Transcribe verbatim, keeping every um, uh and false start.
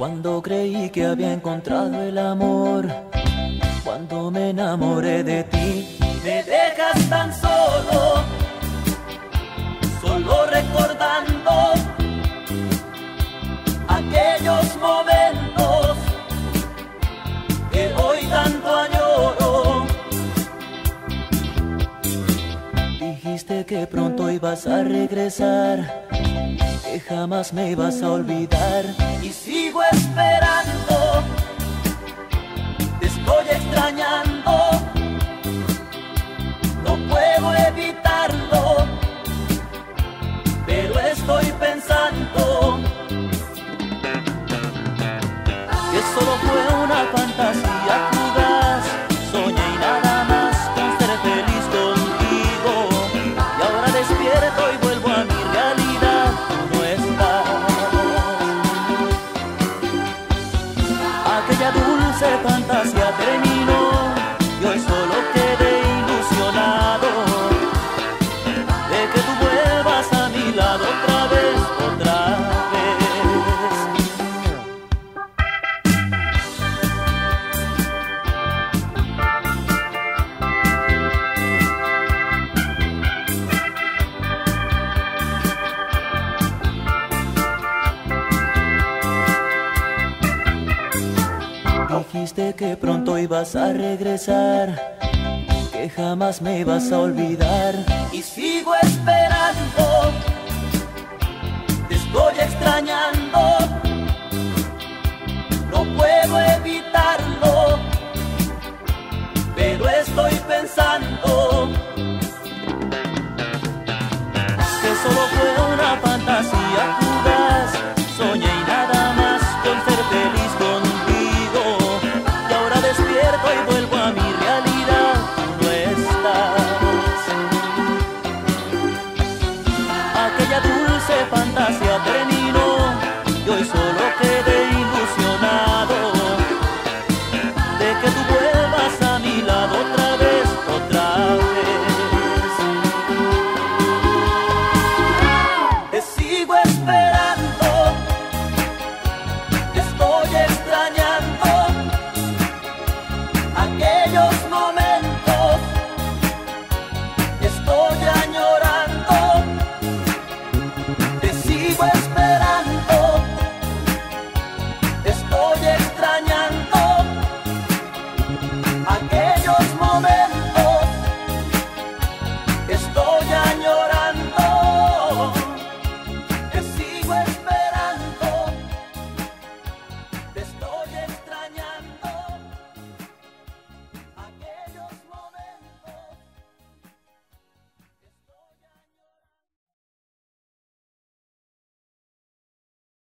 Cuando creí que había encontrado el amor, cuando me enamoré de ti, me dejas tan solo, solo recordando aquellos momentos que hoy tanto añoro. Dijiste que pronto ibas a regresar, que jamás me ibas a olvidar, y sigo esperando, te estoy extrañando, no puedo evitarlo, pero estoy pensando que solo fue una fantasía fugaz. Soñé y nada más con ser feliz contigo, y ahora despierto y vuelvo a mi realidad. Tú no estás. Aquella dulce fantasía terminó y hoy solo quedé ilusionado de que tú vuelvas a mi lado otra vez, otra vez. Dijiste que pronto ibas a regresar, que jamás me ibas a olvidar, y sigo esperando, te estoy extrañando.